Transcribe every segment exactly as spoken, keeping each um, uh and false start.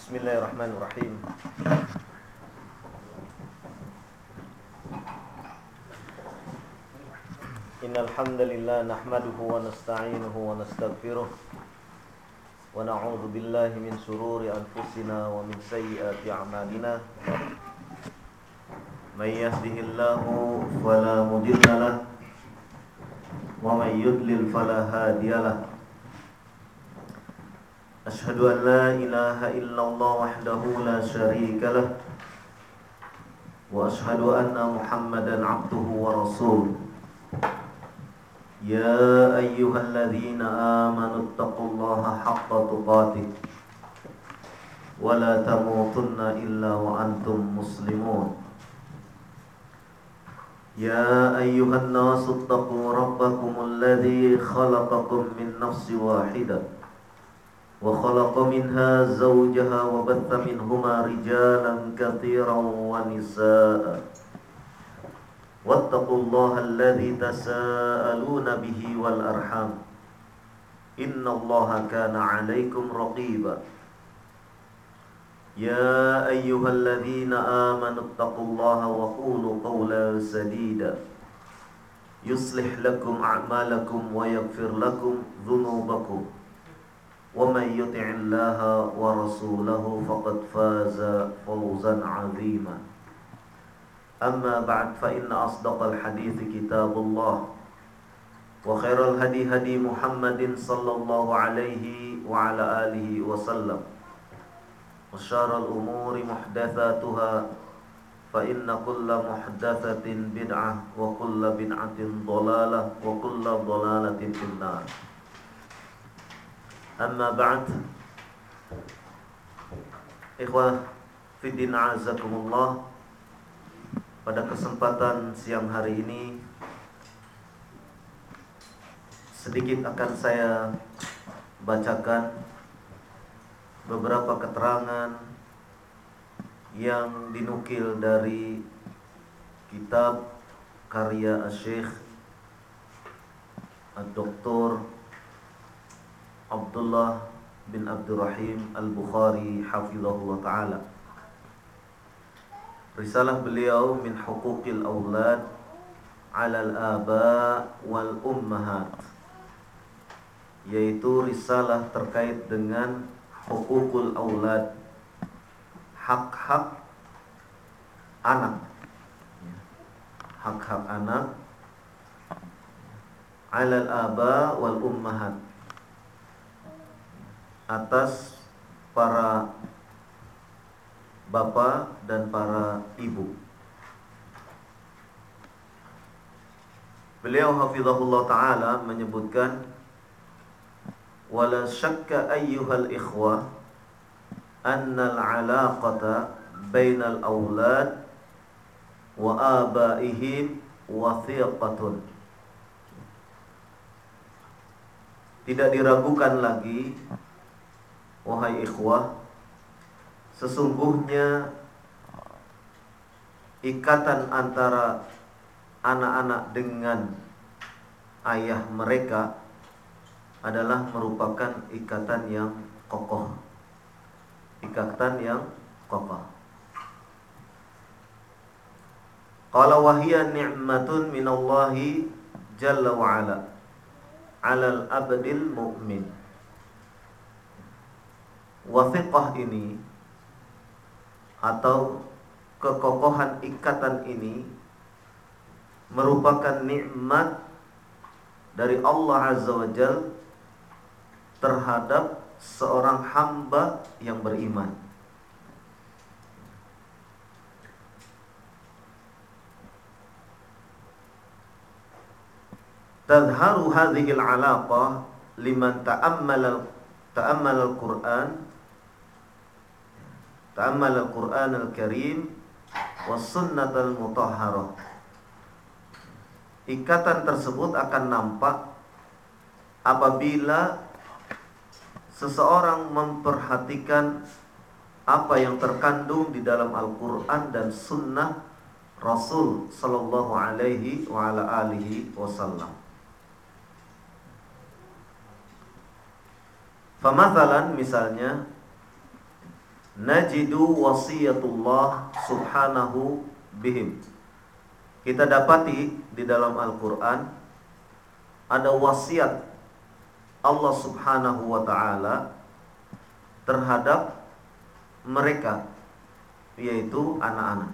Bismillahirrahmanirrahim. Innal hamdalillah nahmaduhu wa nasta'inuhu wa nastaghfiruh wa na'udzu billahi min shururi anfusina wa min sayyiati a'malina. May yahdihillahu fala mudilla lahu wa may yudlil fala hadiya lahu. Ashhadu an la ilaha illallah wahdahu la syarika lah wa ashhadu anna Muhammadan abduhu wa rasuluh. Ya ayyuhalladzina amanu taqullaha haqqa tuqatih wa la tamutunna illa wa antum muslimun. Ya ayyuhan nasu taqu rabbakumul ladzi khalaqakum min nafsin wahidah wa khalaqa minha zawjaha wa batha minhuma rijalan katsiran wa nisaa. Wattaqullaha alladzi tasaaluna bihi wal arham. Innallaha kana 'alaikum raqiba. Ya ayyuhalladzina amanu taqullaha wa qulu qawlan sadida yuslih lakum a'malakum wa yaghfir lakum dhunubakum. Wa may yuti'illaha wa rasulahu faqad faza fawzan 'azima. Amma ba'd, fa inna asdaqal hadithi kitabullah wa khairal hadi hadi Muhammadin sallallahu alaihi wa ala alihi wa sallam wa syarrul umuri muhdatsatuha fa inna kulla muhdatsatin bid'ah wa kulla bid'atin dhalalah wa kulla dhalalatin finnar. Amma ba'd, ikhwah fiddin a'azakumullah. Pada kesempatan siang hari ini sedikit akan saya bacakan beberapa keterangan yang dinukil dari kitab karya Syekh Ad-Doktor Abdullah bin Abdurrahim Al-Bukhari hafizahullah ta'ala. Risalah beliau min huquqil aulad 'alal aba wal ummahat, yaitu risalah terkait dengan huququl aulad, hak-hak anak, hak-hak anak, 'alal aba wal ummahat, atas para bapak dan para ibu. Beliau hafizahullah ta'ala menyebutkan, wala syakka ayyuhal ikhwah annal alaqata bainal awlad wa abaihim wathiqatun. Tidak diragukan lagi, wahai ikhwah, sesungguhnya ikatan antara anak-anak dengan ayah mereka adalah merupakan ikatan yang kokoh. Ikatan yang kokoh. Qala wa hiya ni'matun minallahi jalla wa ala 'alal abdil mu'min. Wathiqah ini atau kekokohan ikatan ini merupakan nikmat dari Allah Azza wa Jalla terhadap seorang hamba yang beriman. Tadharu hadhihi al-'alaqah liman ta'ammala ta'ammala al-Qur'an ta'ammal al-Qur'an al-Karim was sunnah al-mutahharah. Ikatan tersebut akan nampak apabila seseorang memperhatikan apa yang terkandung di dalam Al-Qur'an dan sunnah Rasul sallallahu alaihi wa ala alihi wasallam. Famathalan, misalnya, najidu wasiyatullah subhanahu bihim. Kita dapati di dalam Al-Quran ada wasiat Allah subhanahu wa ta'ala terhadap mereka, yaitu anak-anak.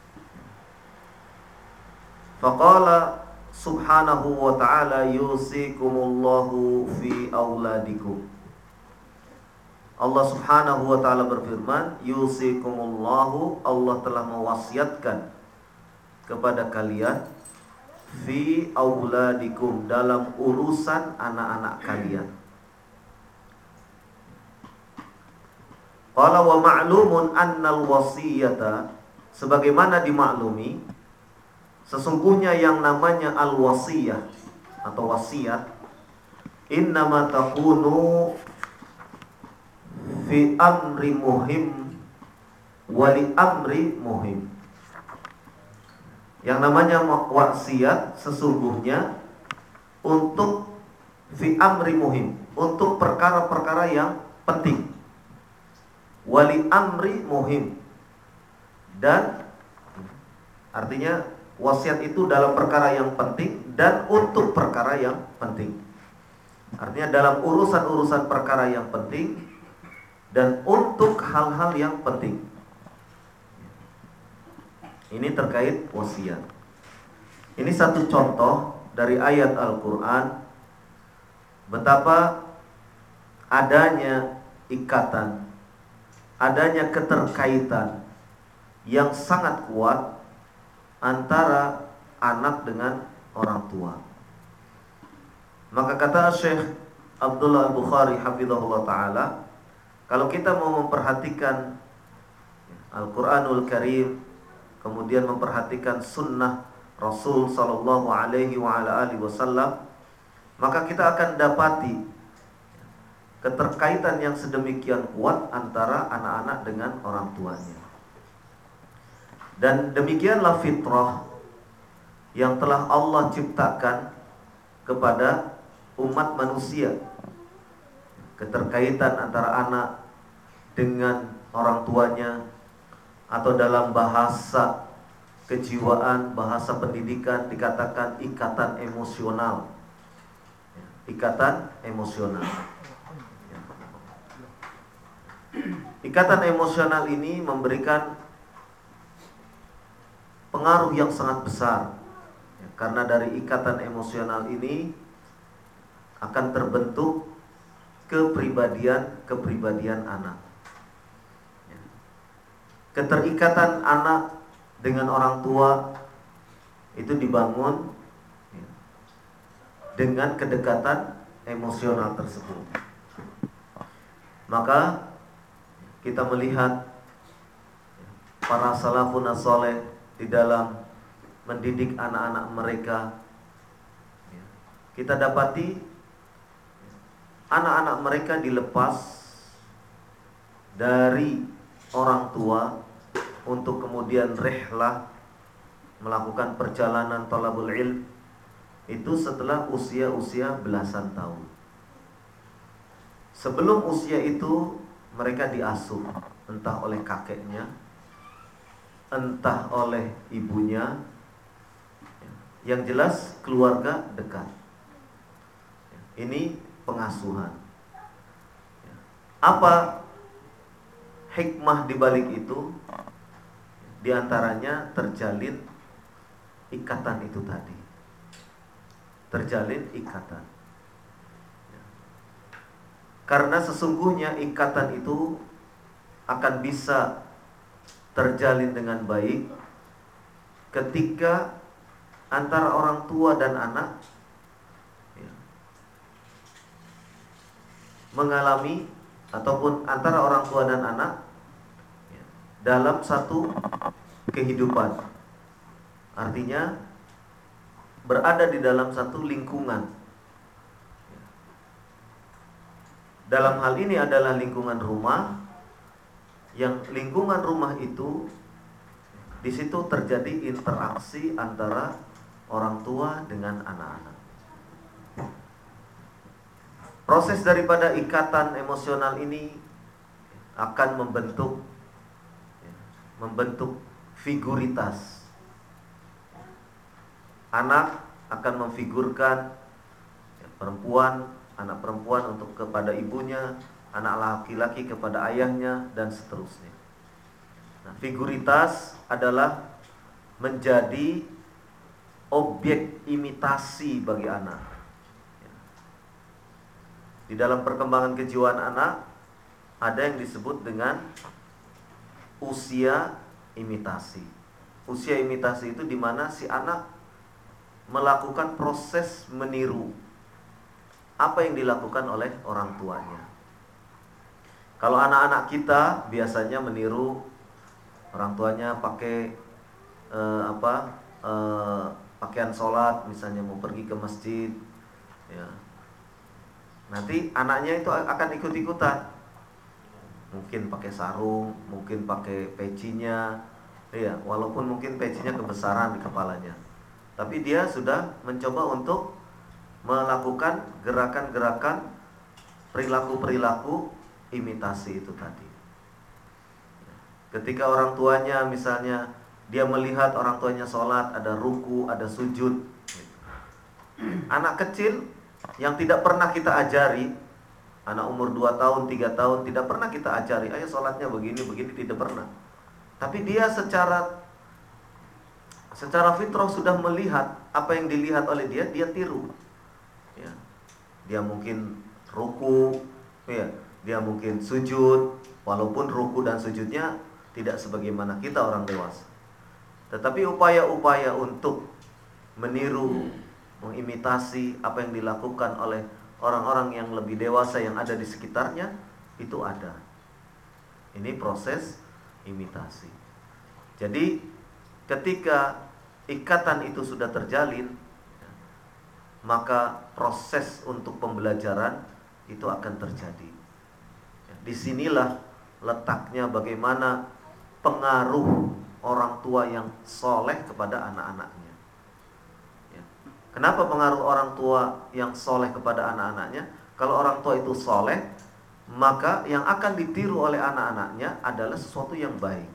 Faqala subhanahu wa ta'ala yusikumullahu fi auladikum. Allah subhanahu wa ta'ala berfirman, yusikumullahu, Allah telah mewasiatkan kepada kalian fi auladikum, dalam urusan anak-anak kalian. Qala wa ma'lumun annal wasiyata, sebagaimana dimaklumi, sesungguhnya yang namanya al-wasiyah atau wasiat innama takunu fi amri muhim wali amri muhim. Yang namanya wasiat sesungguhnya untuk fi amri muhim, untuk perkara-perkara yang penting, wali amri muhim, dan artinya wasiat itu dalam perkara yang penting dan untuk perkara yang penting. Artinya dalam urusan-urusan perkara yang penting dan untuk hal-hal yang penting. Ini terkait wasiat. Ini satu contoh dari ayat Al-Quran betapa adanya ikatan, adanya keterkaitan yang sangat kuat antara anak dengan orang tua. Maka kata Syekh Abdullah Al-Bukhari hafizahullah ta'ala, kalau kita mau memperhatikan Al-Quranul Karim, kemudian memperhatikan sunnah Rasul Sallallahu Alaihi wa ala alihi Wasallam, maka kita akan dapati keterkaitan yang sedemikian kuat antara anak-anak dengan orang tuanya. Dan demikianlah fitrah yang telah Allah ciptakan kepada umat manusia. Keterkaitan antara anak dengan orang tuanya, atau dalam bahasa kejiwaan, bahasa pendidikan dikatakan ikatan emosional. Ikatan emosional. Ikatan emosional ini memberikan pengaruh yang sangat besar, karena dari ikatan emosional ini akan terbentuk kepribadian-kepribadian anak. Keterikatan anak dengan orang tua itu dibangun dengan kedekatan emosional tersebut. Maka kita melihat para salafun as-saleh di dalam mendidik anak-anak mereka, kita dapati anak-anak mereka dilepas dari orang tua untuk kemudian rihlah, melakukan perjalanan thalabul ilm, itu setelah usia-usia belasan tahun. Sebelum usia itu mereka diasuh entah oleh kakeknya, entah oleh ibunya, yang jelas keluarga dekat. Ini pengasuhan. Apa hikmah di balik itu? Di antaranya terjalin ikatan itu tadi. Terjalin ikatan. Karena sesungguhnya ikatan itu akan bisa terjalin dengan baik ketika antara orang tua dan anak ya, mengalami, ataupun antara orang tua dan anak ya, dalam satu kehidupan. Artinya berada di dalam satu lingkungan. Dalam hal ini adalah lingkungan rumah, yang lingkungan rumah itu di situ terjadi interaksi antara orang tua dengan anak-anak. Proses daripada ikatan emosional ini akan membentuk membentuk figuritas. Anak akan memfigurkan ya, perempuan, anak perempuan untuk kepada ibunya, anak laki-laki kepada ayahnya, dan seterusnya. Nah, figuritas adalah menjadi objek imitasi bagi anak. Di dalam perkembangan kejiwaan anak ada yang disebut dengan usia imitasi. Usia imitasi itu di mana si anak melakukan proses meniru apa yang dilakukan oleh orang tuanya. Kalau anak-anak kita biasanya meniru orang tuanya pakai eh, apa eh, pakaian sholat, misalnya mau pergi ke masjid, ya. Nanti anaknya itu akan ikut-ikutan. Mungkin pakai sarung, mungkin pakai pecinya, ya, walaupun mungkin pecinya kebesaran di kepalanya. Tapi dia sudah mencoba untuk melakukan gerakan-gerakan perilaku-perilaku imitasi itu tadi. Ketika orang tuanya misalnya dia melihat orang tuanya sholat, ada ruku, ada sujud. Anak kecil yang tidak pernah kita ajari, anak umur dua tahun, tiga tahun, tidak pernah kita ajari, ayo sholatnya begini, begini, tidak pernah. Tapi dia secara Secara fitrah sudah melihat apa yang dilihat oleh dia, dia tiru. Ya. Dia mungkin ruku, ya. Dia mungkin sujud, walaupun ruku dan sujudnya tidak sebagaimana kita orang dewasa. Tetapi upaya-upaya untuk meniru, mengimitasi apa yang dilakukan oleh orang-orang yang lebih dewasa yang ada di sekitarnya, itu ada. Ini proses imitasi. Jadi ketika ikatan itu sudah terjalin, maka proses untuk pembelajaran itu akan terjadi. Disinilah letaknya bagaimana pengaruh orang tua yang soleh kepada anak-anaknya. Kenapa pengaruh orang tua yang soleh kepada anak-anaknya? Kalau orang tua itu soleh, maka yang akan ditiru oleh anak-anaknya adalah sesuatu yang baik.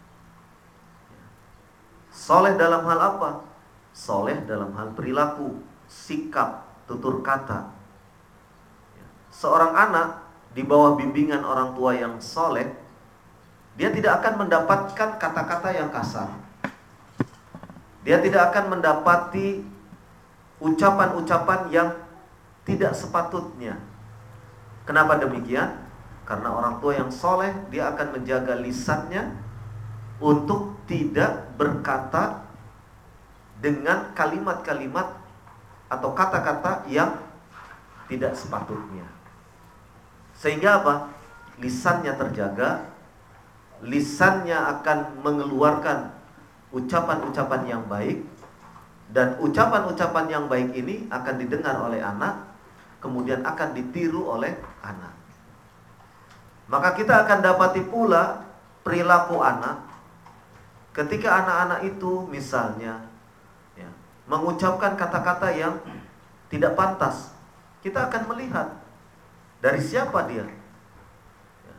Soleh dalam hal apa? Soleh dalam hal perilaku, sikap, tutur kata. Seorang anak di bawah bimbingan orang tua yang soleh, dia tidak akan mendapatkan kata-kata yang kasar. Dia tidak akan mendapati ucapan-ucapan yang tidak sepatutnya. Kenapa demikian? Karena orang tua yang soleh, dia akan menjaga lisannya untuk tidak berkata dengan kalimat-kalimat atau kata-kata yang tidak sepatutnya. Sehingga apa? Lisannya terjaga, lisannya akan mengeluarkan ucapan-ucapan yang baik, dan ucapan-ucapan yang baik ini akan didengar oleh anak, kemudian akan ditiru oleh anak. Maka kita akan dapati pula perilaku anak ketika anak-anak itu misalnya ya, mengucapkan kata-kata yang tidak pantas. Kita akan melihat dari siapa dia. Ya.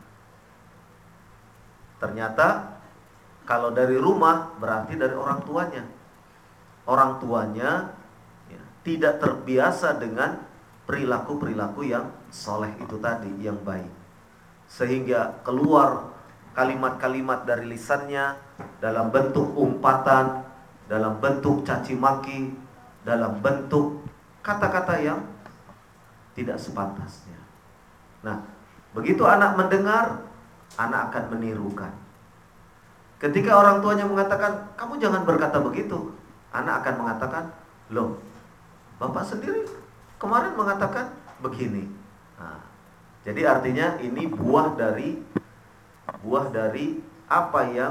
Ternyata kalau dari rumah berarti dari orang tuanya. Orang tuanya ya, tidak terbiasa dengan perilaku-perilaku yang soleh itu tadi, yang baik. Sehingga keluar kalimat-kalimat dari lisannya dalam bentuk umpatan, dalam bentuk caci maki, dalam bentuk kata-kata yang tidak sepantasnya. Nah, begitu anak mendengar, anak akan menirukan. Ketika orang tuanya mengatakan, kamu jangan berkata begitu, anak akan mengatakan, loh, bapak sendiri kemarin mengatakan begini. Nah, jadi artinya ini buah dari buah dari apa yang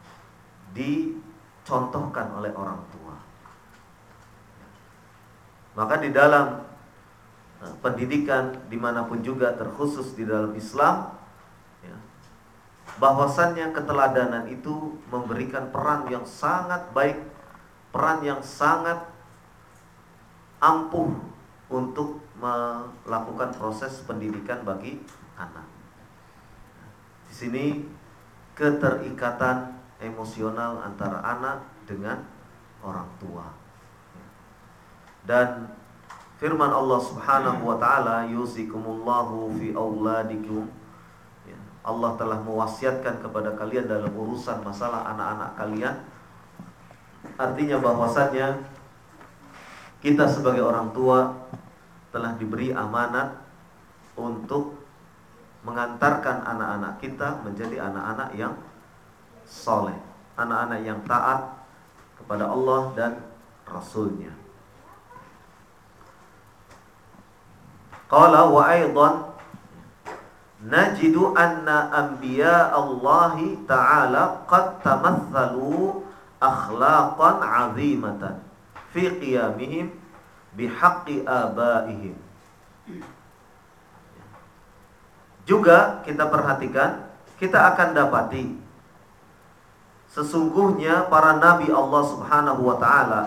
dicontohkan oleh orang tua. Maka di dalam pendidikan dimanapun juga, terkhusus di dalam Islam, ya, bahwasannya keteladanan itu memberikan peran yang sangat baik, peran yang sangat ampuh untuk melakukan proses pendidikan bagi anak. Di sini keterikatan emosional antara anak dengan orang tua. Dan firman Allah Subhanahu wa taala, yusikumullahu fi auladikum. Allah telah mewasiatkan kepada kalian dalam urusan masalah anak-anak kalian. Artinya bahwasannya kita sebagai orang tua telah diberi amanat untuk mengantarkan anak-anak kita menjadi anak-anak yang soleh, anak-anak yang taat kepada Allah dan Rasulnya. Qala wa aidan najidu anna anbiya Allah ta'ala qad tamathalu akhlaqan 'azimatan fi qiyamihim bihaqqi abaihim. Juga kita perhatikan, kita akan dapati sesungguhnya para nabi Allah Subhanahu wa taala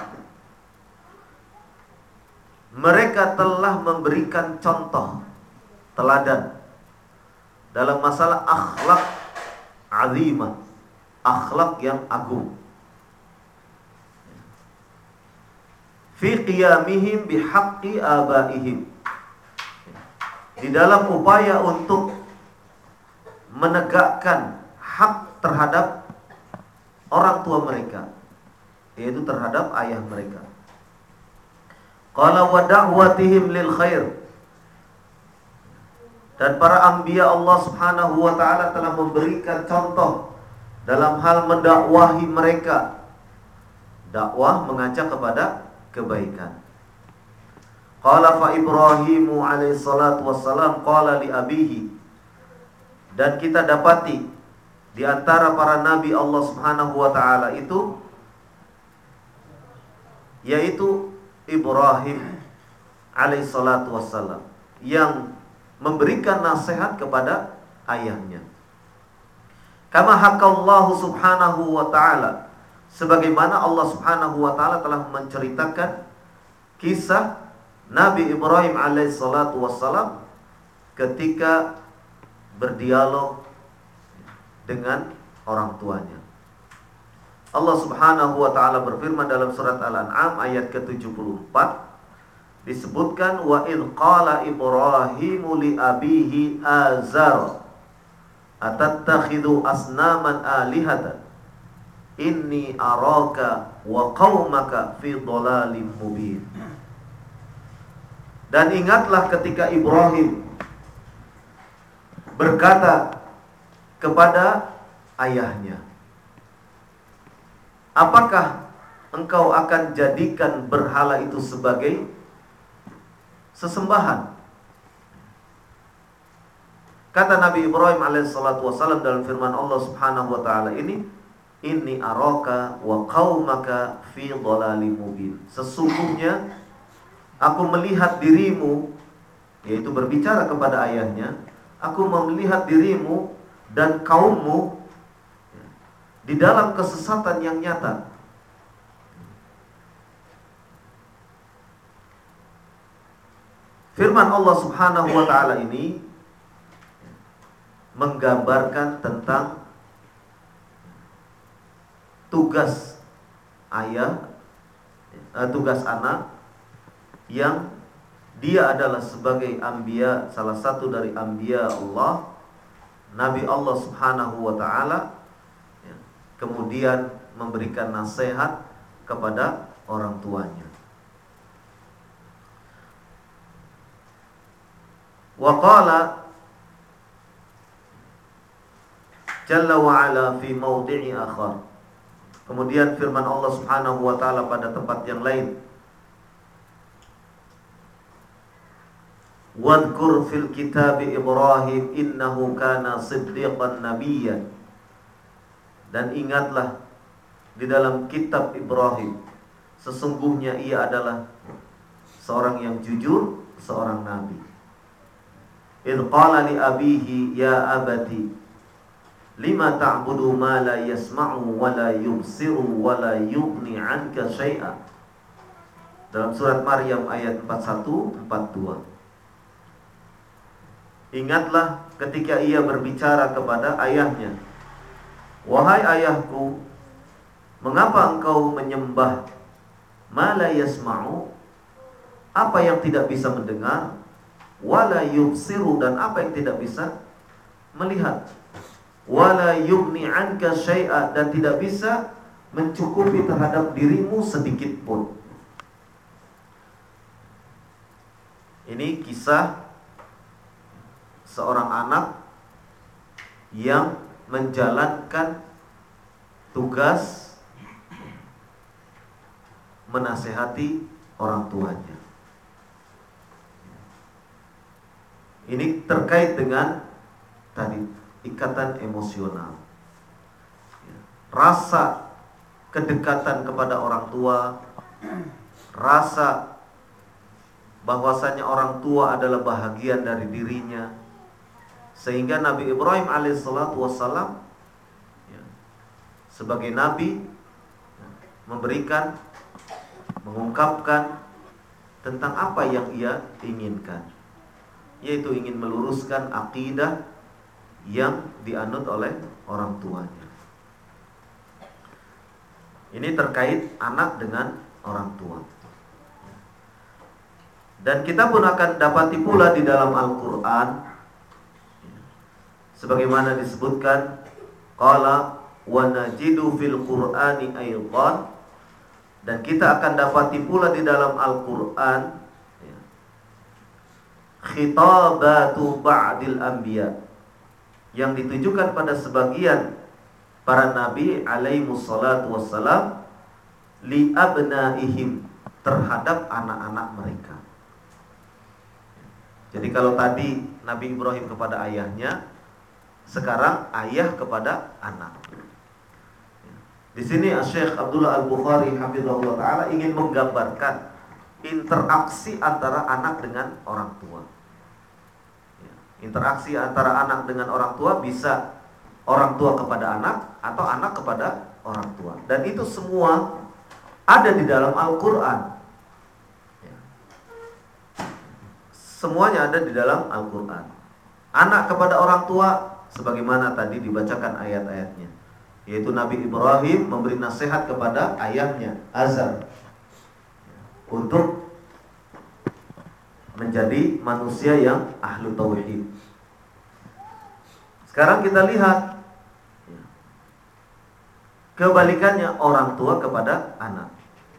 mereka telah memberikan contoh teladan dalam masalah akhlak azimah, akhlak yang agung. Fi qiyamihim bihaqqi abaihim, di dalam upaya untuk menegakkan hak terhadap orang tua mereka, yaitu terhadap ayah mereka. Qala wa da'watihim lil khair, dan para anbiya Allah Subhanahu wa taala telah memberikan contoh dalam hal mendakwahi mereka. Dakwah mengajak kepada kebaikan. Qala fa Ibrahimu alaihi salatu wassalam qala li abihi, dan kita dapati di antara para nabi Allah Subhanahu wa taala itu yaitu Ibrahim alaihi salatu wassalam yang memberikan nasihat kepada ayahnya. Kama hakallahu subhanahu wa ta'ala, sebagaimana Allah Subhanahu wa ta'ala telah menceritakan kisah Nabi Ibrahim alaihi salatu wassalam ketika berdialog dengan orang tuanya. Allah Subhanahu wa ta'ala berfirman dalam surat Al-An'am ayat ke tujuh puluh empat, disebutkan wa idh qala Ibrahimu li abihi azar atattakhidhu asnaman alihatan inni araka wa qaumaka fi dhalalim mubin. Dan ingatlah ketika Ibrahim berkata kepada ayahnya, apakah engkau akan jadikan berhala itu sebagai sesembahan? Kata Nabi Ibrahim alaihissalatu wassalam dalam firman Allah Subhanahu wa ta'ala ini, inni araka wa qaumaka fi dhalalim mubin. Sesungguhnya aku melihat dirimu, yaitu berbicara kepada ayahnya, aku melihat dirimu dan kaummu di dalam kesesatan yang nyata. Firman Allah Subhanahu wa ta'ala ini menggambarkan tentang tugas ayah, eh, tugas anak yang dia adalah sebagai anbiya, salah satu dari anbiya Allah, Nabi Allah Subhanahu wa ta'ala, ya, kemudian memberikan nasihat kepada orang tuanya. Wa qala Jalla wa ala fi mawdi'i akhar. Kemudian firman Allah Subhanahu wa ta'ala pada tempat yang lain, wadhkur fil kitabi Ibrahim innahu kana siddiqan nabiyyan. Dan ingatlah di dalam kitab Ibrahim, sesungguhnya ia adalah seorang yang jujur, seorang nabi. Idh qala li abihi ya abati lima ta'budu ma la yasma'u wa la yubsiru wa la yughni 'anka syai'a. Dalam surat Maryam ayat empat puluh satu empat puluh dua. Ingatlah ketika ia berbicara kepada ayahnya, wahai ayahku, Mengapa engkau menyembah ma la yasma'u, apa yang tidak bisa mendengar, wala yubsiru, dan apa yang tidak bisa melihat, wala yughni anka syai'a, dan tidak bisa mencukupi terhadap dirimu sedikit pun. Ini kisah seorang anak yang menjalankan tugas menasehati orang tuanya. Ini terkait dengan tadi ikatan emosional, rasa kedekatan kepada orang tua, rasa bahwasanya orang tua adalah bahagian dari dirinya, sehingga Nabi Ibrahim alaihissalatu wassalam ya, sebagai nabi ya, memberikan, mengungkapkan tentang apa yang ia inginkan, yaitu ingin meluruskan akidah yang dianut oleh orang tuanya. Ini terkait anak dengan orang tua. Dan kita pun akan dapati pula di dalam Al-Quran, sebagaimana disebutkan, qala wa najidu fil Qur'ani aydan, dan kita akan dapati pula di dalam Al-Quran khitabatu ba'dil anbiya, yang ditujukan pada sebagian para nabi alaihimus salatu wassalam li abnaihim, terhadap anak-anak mereka. Jadi kalau tadi Nabi Ibrahim kepada ayahnya, sekarang ayah kepada anak. Di sini Syekh Abdullah Al-Bukhari hafizahullah taala ingin menggambarkan interaksi antara anak dengan orang tua. Interaksi antara anak dengan orang tua bisa orang tua kepada anak atau anak kepada orang tua. Dan itu semua ada di dalam Al-Quran. Semuanya ada di dalam Al-Quran. Anak kepada orang tua, sebagaimana tadi dibacakan ayat-ayatnya, yaitu Nabi Ibrahim memberi nasihat kepada ayahnya Azar untuk menjadi manusia yang ahlu tauhid. Sekarang kita lihat kebalikannya, orang tua kepada anak.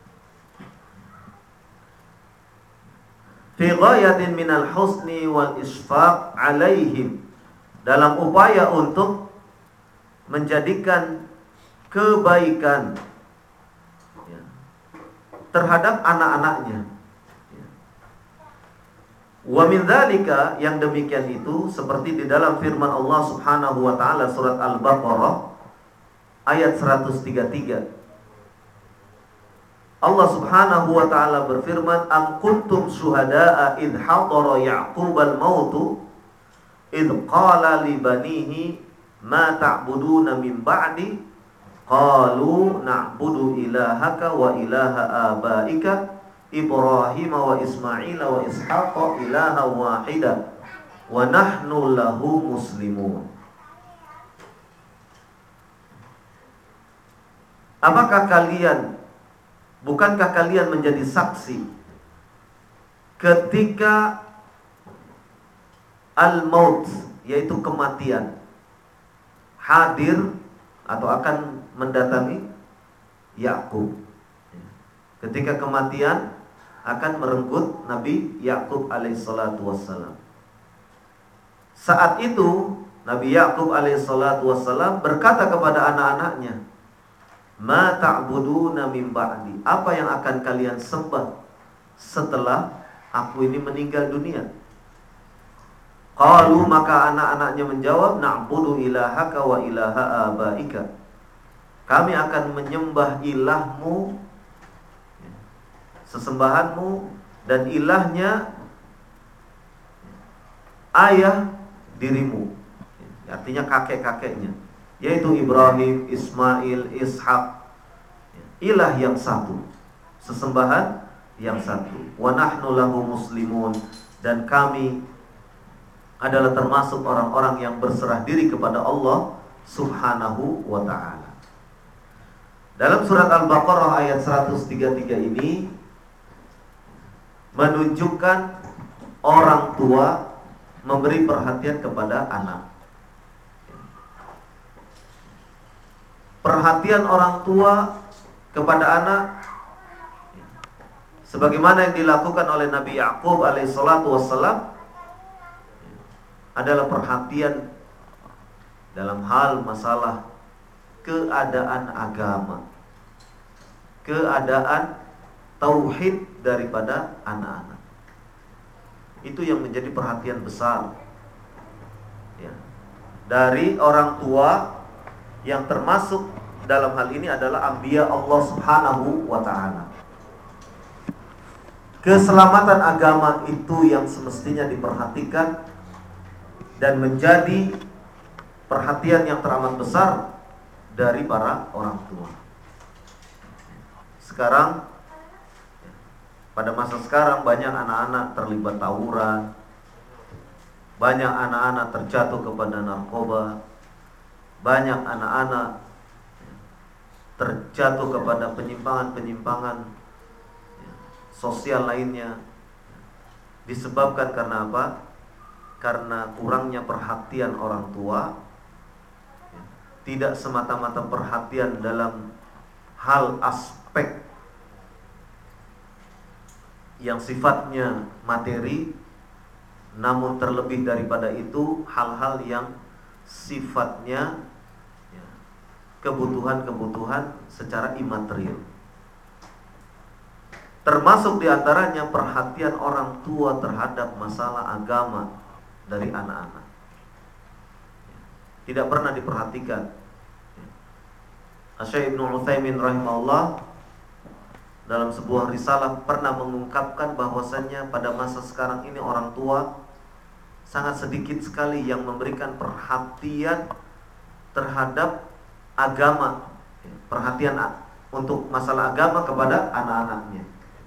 Fi ghayatin minal husni wal isfaq alaihim, dalam upaya untuk menjadikan kebaikan ya, terhadap anak-anaknya. Ya. Wa min dzalika, yang demikian itu seperti di dalam firman Allah Subhanahu wa taala surat Al-Baqarah ayat seratus tiga puluh tiga. Allah Subhanahu wa taala berfirman, am kuntum syuhada'a idh hadara ya'qubal mautu idh qala li banihi ma ta'buduna min ba'di qalu na'budu ilahaka wa ilaha abaika Ibrahim wa Ismail wa Ishaq ilaha wahida wa nahnu lahu muslimun. Apakah kalian Bukankah kalian menjadi saksi ketika al-maut, yaitu kematian, hadir atau akan mendatangi Yakub? Ketika kematian akan merenggut Nabi Yakub alaihissalatu wassalam. Saat itu Nabi Yakub alaihissalatu wassalam berkata kepada anak-anaknya, ma ta'buduna min ba'di, apa yang akan kalian sembah setelah aku ini meninggal dunia? Qalu, maka anak-anaknya menjawab, na'budu ilahaka wa ilaha abaika, kami akan menyembah ilahmu, sesembahanmu, dan ilahnya ayah dirimu, artinya kakek-kakeknya, yaitu Ibrahim, Ismail, Ishaq, ilah yang satu, sesembahan yang satu. Wa nahnu lahu muslimun, dan kami adalah termasuk orang-orang yang berserah diri kepada Allah Subhanahu wa ta'ala. Dalam surat Al-Baqarah ayat seratus tiga puluh tiga ini menunjukkan orang tua memberi perhatian kepada anak. Perhatian orang tua kepada anak sebagaimana yang dilakukan oleh Nabi Ya'qub alaihissalatu wassalam adalah perhatian dalam hal masalah keadaan agama, keadaan tauhid daripada anak-anak. Itu yang menjadi perhatian besar ya, dari orang tua, yang termasuk dalam hal ini adalah anbiya Allah Subhanahu wa ta'ala. Keselamatan agama itu yang semestinya diperhatikan dan menjadi perhatian yang teramat besar dari para orang tua. Sekarang, pada masa sekarang banyak anak-anak terlibat tawuran, banyak anak-anak terjatuh kepada narkoba, banyak anak-anak terjatuh kepada penyimpangan-penyimpangan sosial lainnya. Disebabkan karena apa? Karena kurangnya perhatian orang tua. Tidak semata-mata perhatian dalam hal aspek yang sifatnya materi, namun terlebih daripada itu hal-hal yang sifatnya ya, kebutuhan-kebutuhan secara imaterial. Termasuk diantaranya perhatian orang tua terhadap masalah agama dari anak-anak. Tidak pernah diperhatikan. Asy-Syaikh Ibnu Utsaimin rahimahullah dalam sebuah risalah pernah mengungkapkan bahwasannya pada masa sekarang ini orang tua sangat sedikit sekali yang memberikan perhatian terhadap agama, perhatian untuk masalah agama kepada anak-anaknya.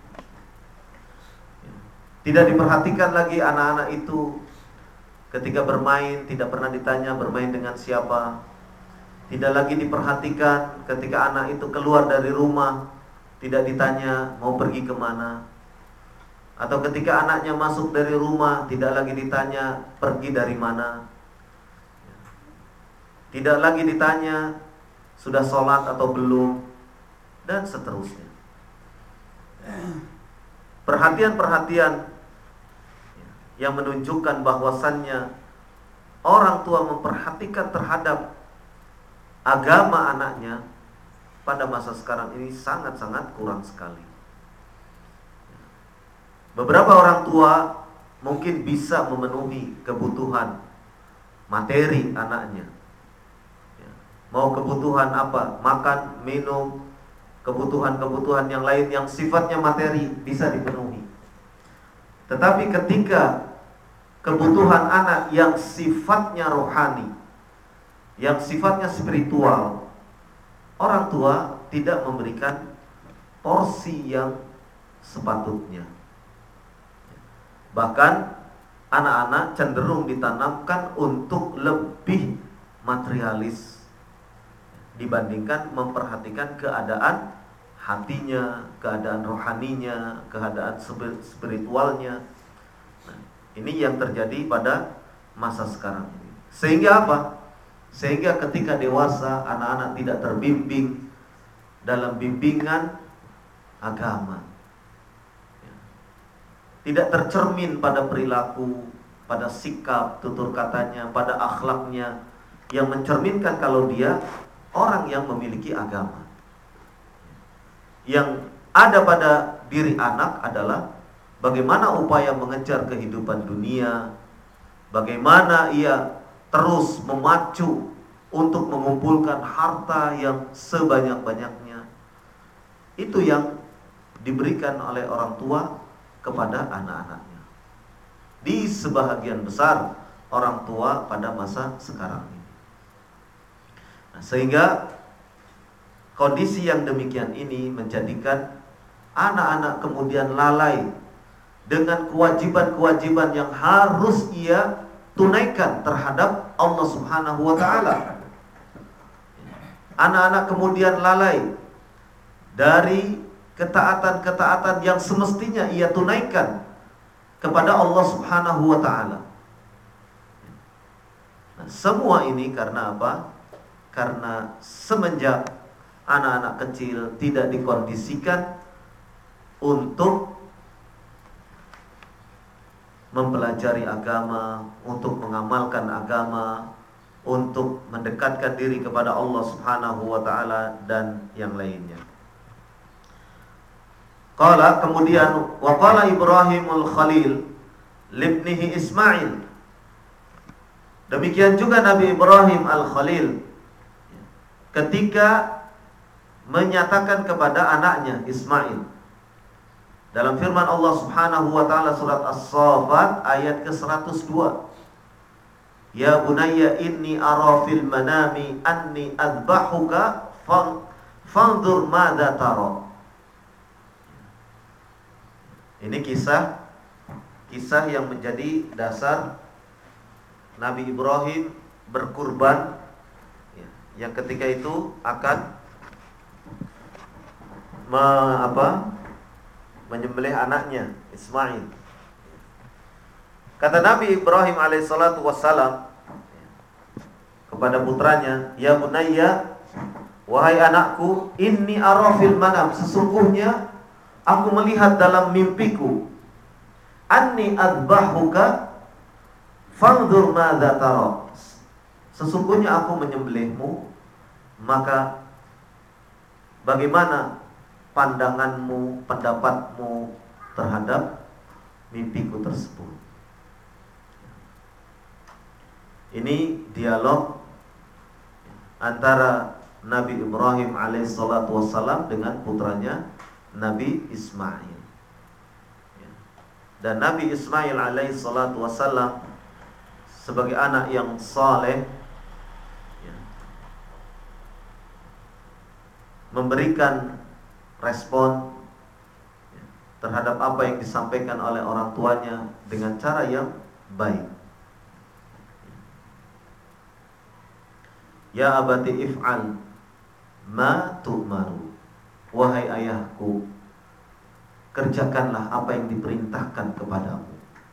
Tidak diperhatikan lagi anak-anak itu ketika bermain, tidak pernah ditanya bermain dengan siapa. Tidak lagi diperhatikan ketika anak itu keluar dari rumah, tidak ditanya mau pergi kemana. Atau ketika anaknya masuk dari rumah, tidak lagi ditanya pergi dari mana. Tidak lagi ditanya sudah sholat atau belum, dan seterusnya. Perhatian-perhatian yang menunjukkan bahwasannya orang tua memperhatikan terhadap agama anaknya pada masa sekarang ini sangat-sangat kurang sekali. Beberapa orang tua mungkin bisa memenuhi kebutuhan materi anaknya. Mau kebutuhan apa? Makan, minum, kebutuhan-kebutuhan yang lain yang sifatnya materi bisa dipenuhi. Tetapi ketika kebutuhan anak yang sifatnya rohani, yang sifatnya spiritual, orang tua tidak memberikan porsi yang sepatutnya. Bahkan anak-anak cenderung ditanamkan untuk lebih materialis dibandingkan memperhatikan keadaan hatinya, keadaan rohaninya, keadaan spiritualnya. Nah, ini yang terjadi pada masa sekarang ini. Sehingga apa? Sehingga ketika dewasa anak-anak tidak terbimbing dalam bimbingan agama, tidak tercermin pada perilaku, pada sikap, tutur katanya, pada akhlaknya, yang mencerminkan kalau dia orang yang memiliki agama. Yang ada pada diri anak adalah bagaimana upaya mengejar kehidupan dunia, bagaimana ia terus memacu untuk mengumpulkan harta yang sebanyak-banyaknya. Itu yang diberikan oleh orang tua kepada anak-anaknya. Di sebahagian besar orang tua pada masa sekarang ini. Nah, sehingga kondisi yang demikian ini menjadikan anak-anak kemudian lalai dengan kewajiban-kewajiban yang harus ia tunaikan terhadap Allah Subhanahu wa ta'ala. Anak-anak kemudian lalai dari ketaatan-ketaatan yang semestinya ia tunaikan kepada Allah Subhanahu wa ta'ala. Nah, semua ini karena apa? Karena semenjak anak-anak kecil tidak dikondisikan untuk mempelajari agama, untuk mengamalkan agama, untuk mendekatkan diri kepada Allah Subhanahu wa ta'ala dan yang lainnya. Qala, kemudian wa qala Ibrahimul Khalil libnihi Ismail. Demikian juga Nabi Ibrahim Al-Khalil ketika menyatakan kepada anaknya Ismail dalam firman Allah Subhanahu wa ta'ala surat As-Saffat ayat ke seratus dua. Ya bunayya inni ara fil manami anni adbahuka fanzur madza tara. Ini kisah kisah yang menjadi dasar Nabi Ibrahim berkurban, ya, yang ketika itu akan me, apa, menyembelih anaknya Ismail. Kata Nabi Ibrahim alaihissalatu wassalam kepada putranya, ya bunayya, wahai anakku, inni ara fil manam, sesungguhnya aku melihat dalam mimpiku, anni adbahuka fanzur madza tara, sesungguhnya aku menyembelihmu, maka bagaimana pandanganmu, pendapatmu terhadap mimpiku tersebut. Ini dialog antara Nabi Ibrahim alaihissalatu wassalam dengan putranya Nabi Ismail. Dan Nabi Ismail alaihissalatu wassalam sebagai anak yang saleh memberikan respon terhadap apa yang disampaikan oleh orang tuanya dengan cara yang baik. Ya abati if'al ma tu'maru, wahai ayahku, kerjakanlah apa yang diperintahkan kepadamu.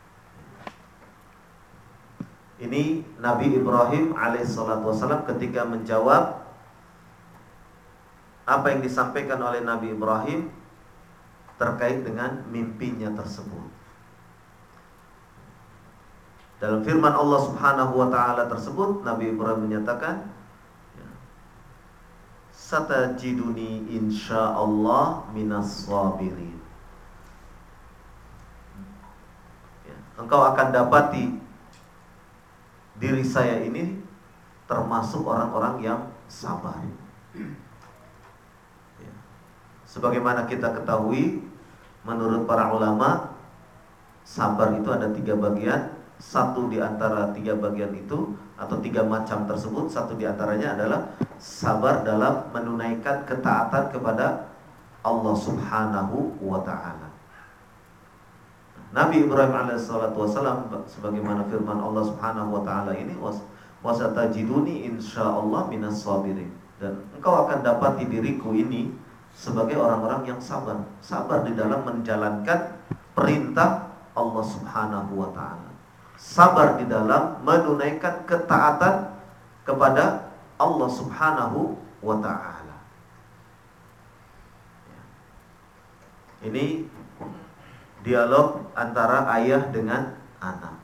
Ini Nabi Ibrahim alaihissalatu wassalam ketika menjawab apa yang disampaikan oleh Nabi Ibrahim terkait dengan mimpinya tersebut. Dalam firman Allah Subhanahu wa ta'ala tersebut, Nabi Ibrahim menyatakan, satajiduni insyaallah minas sabirin. Engkau akan dapati diri saya ini termasuk orang-orang yang sabar. Sebagaimana kita ketahui, menurut para ulama, sabar itu ada tiga bagian. Satu di antara tiga bagian itu atau tiga macam tersebut, satu di antaranya adalah sabar dalam menunaikan ketaatan kepada Allah Subhanahu wa ta'ala. Nabi Ibrahim alaihissalatu wassalam, sebagaimana firman Allah Subhanahu wa ta'ala ini, wasatajiduni insyaallah minas sabirin, dan engkau akan dapati diriku ini sebagai orang-orang yang sabar. Sabar di dalam menjalankan perintah Allah Subhanahu wa ta'ala. Sabar di dalam menunaikan ketaatan kepada Allah Subhanahu wa ta'ala. Ini dialog antara ayah dengan anak,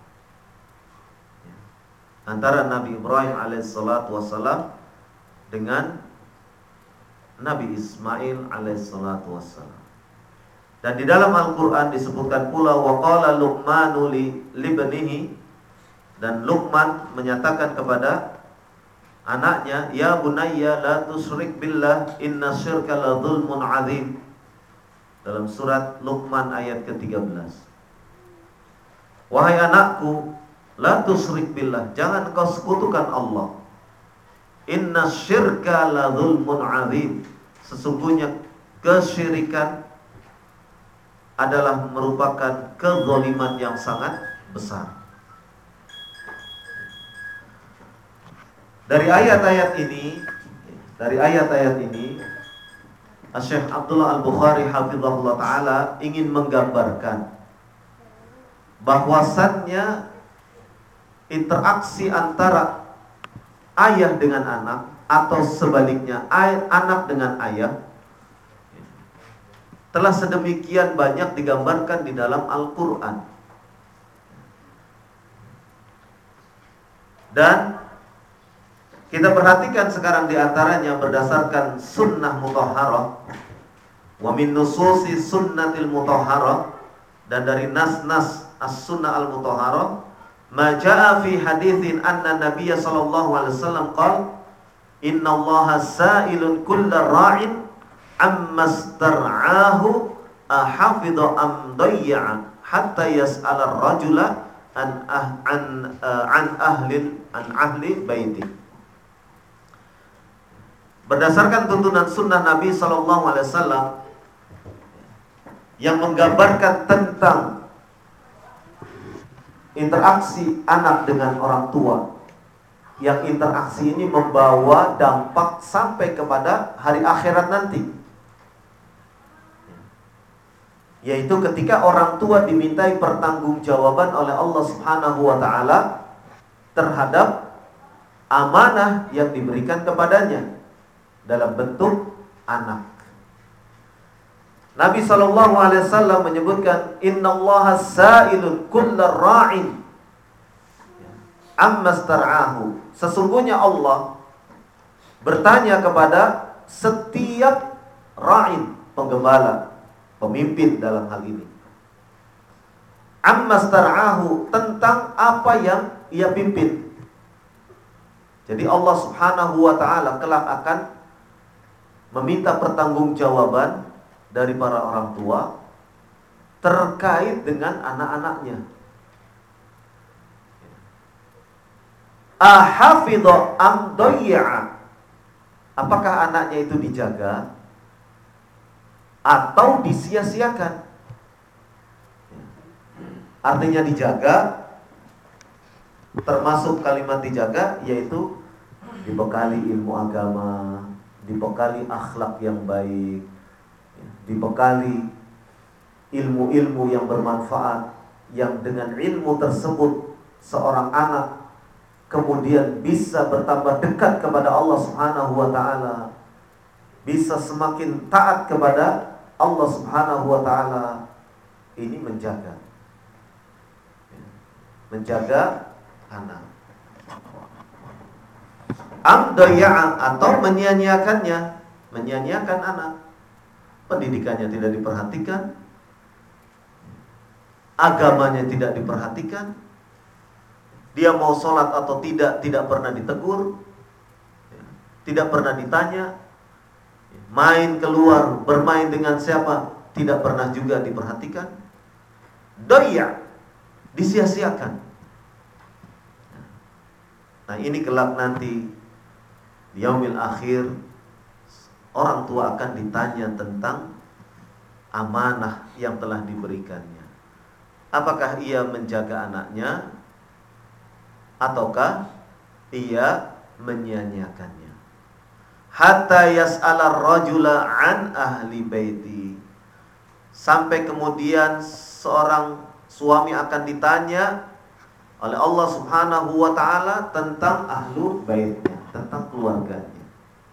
antara Nabi Ibrahim alaihissalatu wassalam dengan Nabi Ismail alaihissalatu wassalam. Dan di dalam Al-Quran disebutkan pula wa qala Luqmanu li libnihi, dan Luqman menyatakan kepada anaknya, ya bunayya la tusyrik billah inna syirka la dzulmun adzim, dalam surat Luqman ayat ke tiga belas. Wahai anakku, la tusyrik billah, jangan kau sekutukan Allah. Inna syirka la dzulmun adzim, sesungguhnya kesyirikan adalah merupakan kezaliman yang sangat besar. Dari ayat-ayat ini, dari ayat-ayat ini Syekh Abdullah Al-Bukhari hafizahullah ta'ala ingin menggambarkan bahwasannya interaksi antara ayah dengan anak atau sebaliknya anak dengan ayah telah sedemikian banyak digambarkan di dalam Al-Quran. Dan kita perhatikan sekarang di antaranya berdasarkan sunnah mutahharah, wa min nususi sunnatil mutahharah, dan dari nas-nas as-sunnah al-mutahharah, ma jaa fi haditsin anna nabiyya sallallahu alaihi wasallam qala innallaha sa'ilun kulla ra'in amma star'ahu ahafidha am dayya'a hatta yas'ala ar-rajula an ah, an uh, an ahli an ahli baiti. Berdasarkan tuntunan sunnah Nabi sallallahu alaihi wasallam yang menggambarkan tentang interaksi anak dengan orang tua, yang interaksi ini membawa dampak sampai kepada hari akhirat nanti, yaitu ketika orang tua dimintai pertanggungjawaban oleh Allah Subhanahu wa taala terhadap amanah yang diberikan kepadanya dalam bentuk anak. Nabi sallallahu alaihi wasallam menyebutkan innallaha sa'ilun kullar ra'in amma star'ahu. Sesungguhnya Allah bertanya kepada setiap ra'in, penggembala, pemimpin dalam hal ini, amma star'ahu, tentang apa yang ia pimpin. Jadi Allah Subhanahu wa taala kelak akan meminta pertanggungjawaban dari para orang tua terkait dengan anak-anaknya. Ahafidha am dayya'a, apakah anaknya itu dijaga atau disia-siakan? Artinya dijaga, termasuk kalimat dijaga yaitu dibekali ilmu agama, dibekali akhlak yang baik, dibekali ilmu-ilmu yang bermanfaat, yang dengan ilmu tersebut seorang anak kemudian bisa bertambah dekat kepada Allah Subhanahu wa taala, bisa semakin taat kepada Allah Subhanahu wa taala. Ini menjaga menjaga anak. Amdaya, atau menyia-nyiakannya, menyia-nyiakan anak, pendidikannya tidak diperhatikan, agamanya tidak diperhatikan, dia mau sholat atau tidak tidak pernah ditegur, tidak pernah ditanya, main keluar bermain dengan siapa tidak pernah juga diperhatikan, doya, disia-siakan. Nah, ini kelak nanti di yaumil akhir orang tua akan ditanya tentang amanah yang telah diberikannya. Apakah ia menjaga anaknya ataukah ia menyia-nyiakannya? Hatta yas'ala ar-rajula an ahli baiti, sampai kemudian seorang suami akan ditanya oleh Allah Subhanahu wa taala tentang ahlu baitnya, tentang keluarganya.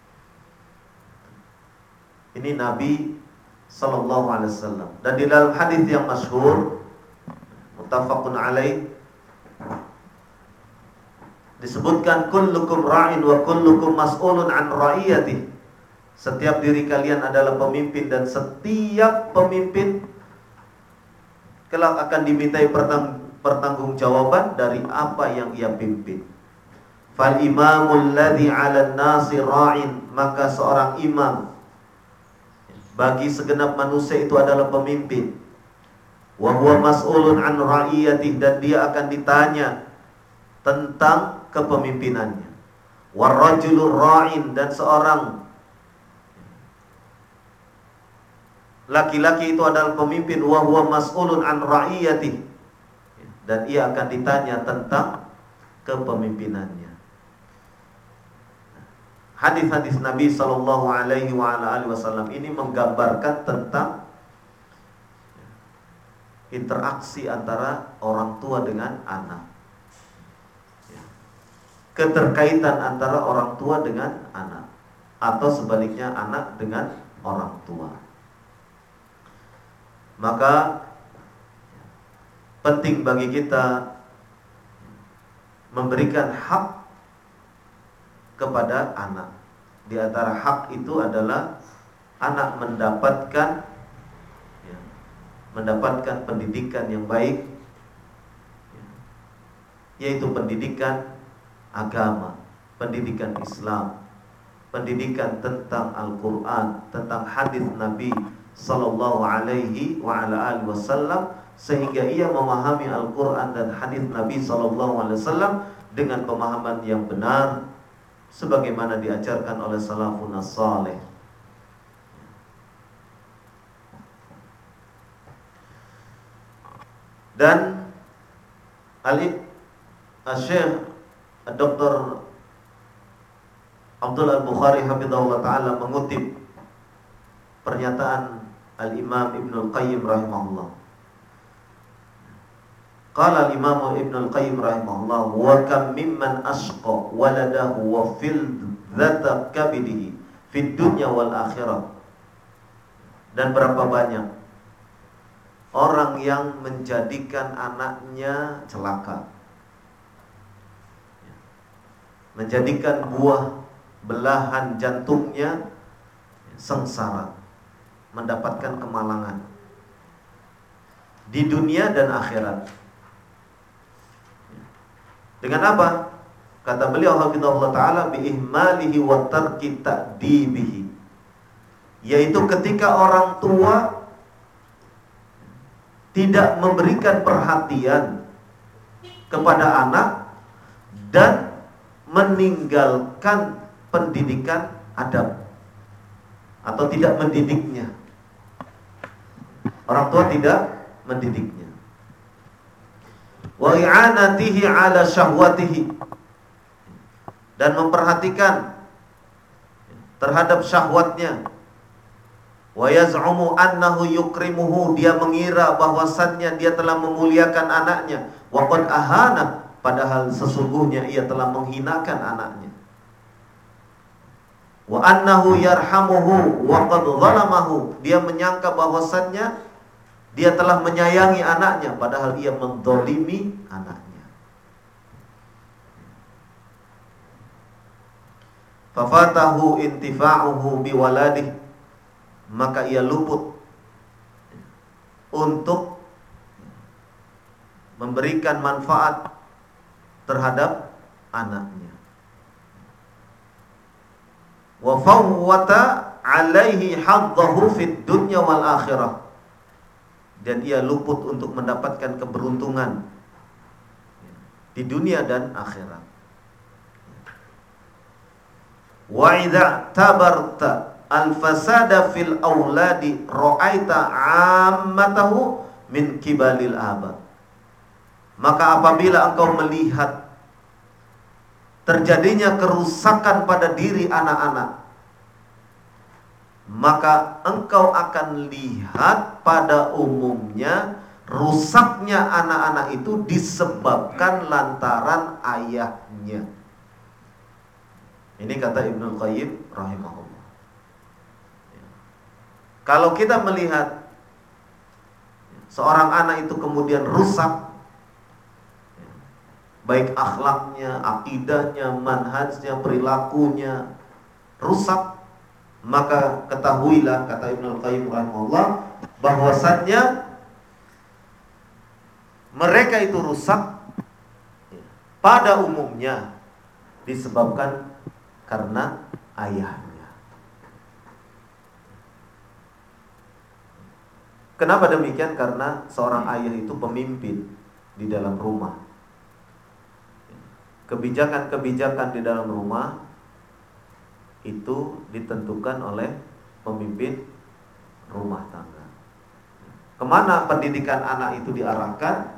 Ini Nabi sallallahu alaihi wasallam. Dan di dalam hadis yang masyhur muttafaqun alaih disebutkan kullukum ra'in wa kullukum mas'ulun an ra'iyatihi. Setiap diri kalian adalah pemimpin dan setiap pemimpin kelak akan dimintai pertanggungjawaban dari apa yang ia pimpin. Fal imamul ladzi 'alan nasi ra'in, maka seorang imam bagi segenap manusia itu adalah pemimpin. Wa huwa mas'ulun an ra'iyatihi, dan dia akan ditanya tentang kepemimpinannya. War rajulur ra'in, dan seorang laki-laki itu adalah pemimpin. Wa huwa mas'ulun an ra'iyatihi, dan ia akan ditanya tentang kepemimpinannya. hadis-hadis Nabi Sallallahu Alaihi Wasallam ini menggambarkan tentang interaksi antara orang tua dengan anak, keterkaitan antara orang tua dengan anak, atau sebaliknya anak dengan orang tua. Maka penting bagi kita memberikan hak kepada anak. Di antara hak itu adalah anak mendapatkan ya, mendapatkan pendidikan yang baik, ya, yaitu pendidikan agama, pendidikan Islam, pendidikan tentang Al-Quran, tentang hadis Nabi Sallallahu Alaihi Wasallam, sehingga ia memahami Al-Quran dan hadis Nabi Sallallahu Alaihi Wasallam dengan pemahaman yang benar, sebagaimana diajarkan oleh salafun as-salih. Dan Al-Syekh Doktor Abdul Al-Bukhari hafizahullah ta'ala mengutip pernyataan Al-Imam Ibn Al-Qayyim rahimahullah. Qala al-Imam Ibn Al-Qayyim rahimahullah, wa kam mimman asqa waladahu wa fil dzata kabidihi fid dunya wal akhirah. Dan berapa banyak orang yang menjadikan anaknya celaka, menjadikan buah belahan jantungnya sengsara, mendapatkan kemalangan di dunia dan akhirat. Dengan apa? Kata beliau hafizahullah ta'ala, biihmalihi wa tarki ta'dibihi, yaitu ketika orang tua tidak memberikan perhatian kepada anak dan meninggalkan pendidikan adab, atau tidak mendidiknya. Orang tua tidak mendidiknya. Wa i'anatihi ala syahwatihi, dan memperhatikan terhadap syahwatnya. Wa yaz'umu annahu yukrimuhu, dia mengira bahwasannya dia telah memuliakan anaknya. Wa qad ahana, padahal sesungguhnya ia telah menghinakan anaknya. Wa annahu yarhamuhu wa qad zalamahu, dia menyangka bahwasannya dia telah menyayangi anaknya, padahal ia mendolimi anaknya. Fafatahu intifa'uhu biwaladih, maka ia luput untuk memberikan manfaat terhadap anaknya. Wa fawwata alaihi haddahu fid dunya wal akhirah, dan ia luput untuk mendapatkan keberuntungan di dunia dan akhirat. Wa idza tabarta al-fasada fil auladi ra'aita 'ammatahu min kibalil aba, maka apabila engkau melihat terjadinya kerusakan pada diri anak-anak, maka engkau akan lihat pada umumnya rusaknya anak-anak itu disebabkan lantaran ayahnya. Ini kata Ibnu Qayyim rahimahullah. Kalau kita melihat seorang anak itu kemudian rusak, baik akhlaknya, akidahnya, manhajnya, perilakunya rusak, maka ketahuilah, kata Ibnu Qayyim rahimahullah, bahwasannya mereka itu rusak pada umumnya disebabkan karena ayahnya. Kenapa demikian? Karena seorang ayah itu pemimpin di dalam rumah. Kebijakan-kebijakan di dalam rumah itu ditentukan oleh pemimpin rumah tangga. Kemana pendidikan anak itu diarahkan,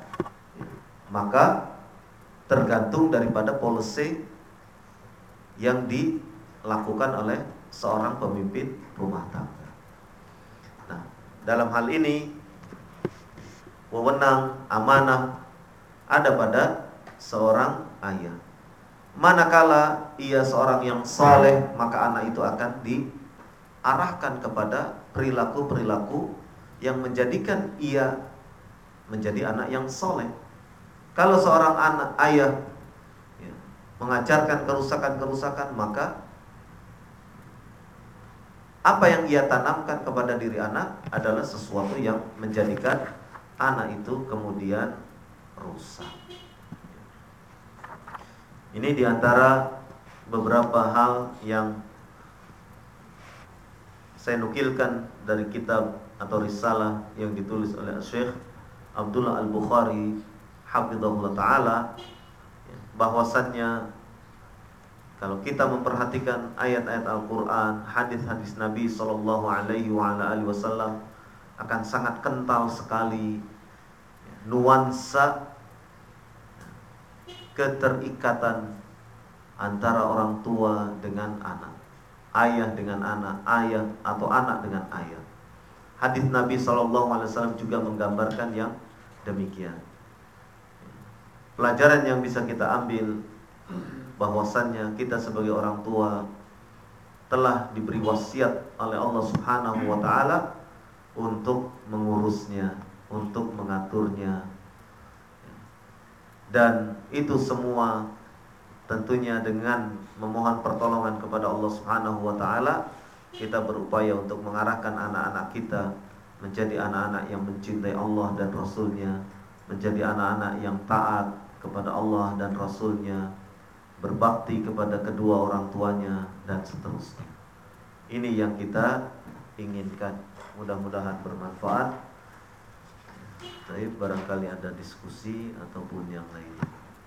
maka tergantung daripada policy yang di dilakukan oleh seorang pemimpin rumah tangga. Nah, dalam hal ini wewenang amanah ada pada seorang ayah. Manakala ia seorang yang saleh, maka anak itu akan diarahkan kepada perilaku-perilaku yang menjadikan ia menjadi anak yang saleh. Kalau seorang anak ayah ya, mengajarkan kerusakan-kerusakan, maka apa yang ia tanamkan kepada diri anak adalah sesuatu yang menjadikan anak itu kemudian rusak. Ini diantara beberapa hal yang saya nukilkan dari kitab atau risalah yang ditulis oleh Syekh Abdullah Al-Bukhari hafizahullah ta'ala, bahwasannya kalau kita memperhatikan ayat-ayat Al-Quran, hadis-hadis Nabi Sallallahu Alaihi Wasallam, akan sangat kental sekali nuansa keterikatan antara orang tua dengan anak, ayah dengan anak, ayah atau anak dengan ayah. Hadis Nabi Sallallahu Alaihi Wasallam juga menggambarkan yang demikian. Pelajaran yang bisa kita ambil bahwasannya kita sebagai orang tua telah diberi wasiat oleh Allah Subhanahu wa taala untuk mengurusnya, untuk mengaturnya. Dan itu semua tentunya dengan memohon pertolongan kepada Allah Subhanahu wa taala, kita berupaya untuk mengarahkan anak-anak kita menjadi anak-anak yang mencintai Allah dan Rasul-Nya, menjadi anak-anak yang taat kepada Allah dan Rasul-Nya, berbakti kepada kedua orang tuanya, dan seterusnya. Ini yang kita inginkan. Mudah-mudahan bermanfaat. Tapi barangkali ada diskusi ataupun yang lainnya.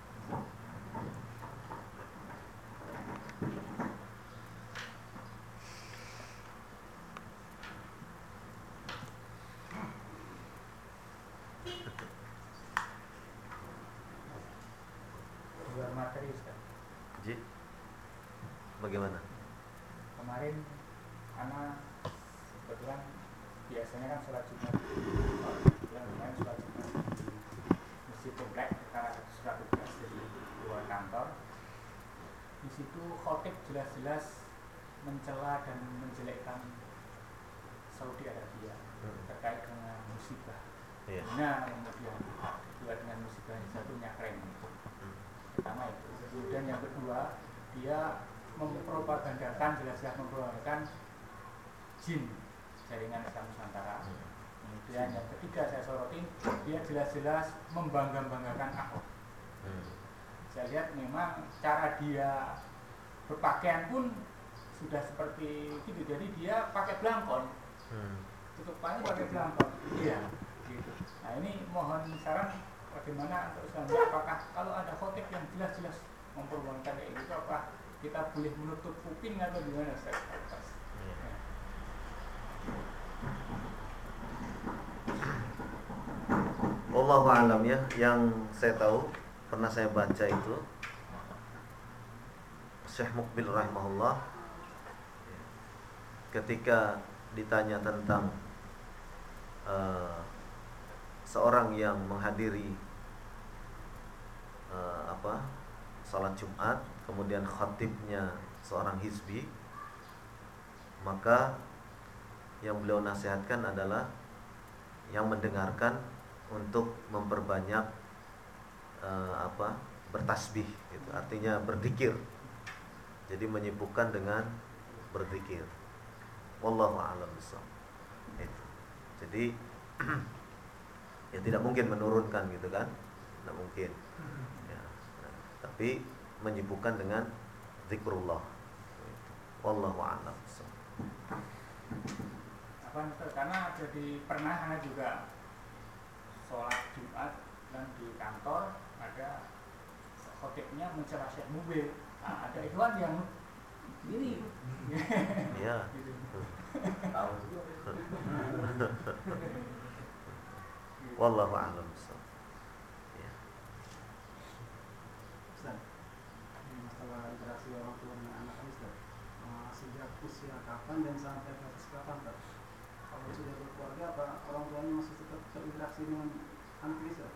Luar materi Ustaz. Ji, bagaimana? Kemarin anak kebetulan biasanya kan sholat Jumat, bulan kemarin sholat Jumat di masjid komplek karena surat tugas dari luar kantor. Di situ khotib jelas-jelas mencela dan menjelekkan Saudi Arabia terkait dengan musibah. Iya. Nah, kemudian dibuat dengan musibah yang satunya keren. Pertama itu. Kemudian yang kedua, dia mempropagandakan, jelas-jelas mempropagandakan jin, jaringan Islam Nusantara. Kemudian yang ketiga saya sorotin, dia jelas-jelas membangga-banggakan Ahok. Saya lihat memang cara dia berpakaian pun sudah seperti gitu. Jadi dia pakai belangkon, tutup payung pakai belangkon. Iya. Gitu. Nah ini mohon saran bagaimana untuk selanjutnya, apakah kalau ada khotib yang jelas-jelas memperjuangkan kayak gitu, apa kita boleh menutup kuping atau gimana Ustaz? Ya. Wallahu a'lam ya. Yang saya tahu, pernah saya baca itu Syekh Muqbil rahimahullah ketika ditanya tentang uh, seorang yang menghadiri uh, apa salat Jumat, kemudian khatibnya seorang hizbi, maka yang beliau nasihatkan adalah yang mendengarkan untuk memperbanyak uh, apa bertasbih, gitu. Artinya berzikir. Jadi menyibukkan dengan berzikir. Wallahu a'lam bishawab. Itu. Jadi ya tidak mungkin menurunkan gitu kan, tidak mungkin ya. Nah, tapi menyibukkan dengan zikrullah. Wallahu a'lam. Apa karena jadi pernah anak juga sholat Jumat dan di kantor ada khotibnya mencela Syekh Mubil. Nah, ada ikhwan yang gini. Iya. Tahu. Wallahu a'lam. Ya. Ustaz, ini masalah interaksi orang tua dengan anak Ustaz. usia kapan dan sampai batas kapan, Pak? Kalau sudah berkeluarga, apa orang tuanya masih tetap berinteraksi dengan anak bisa?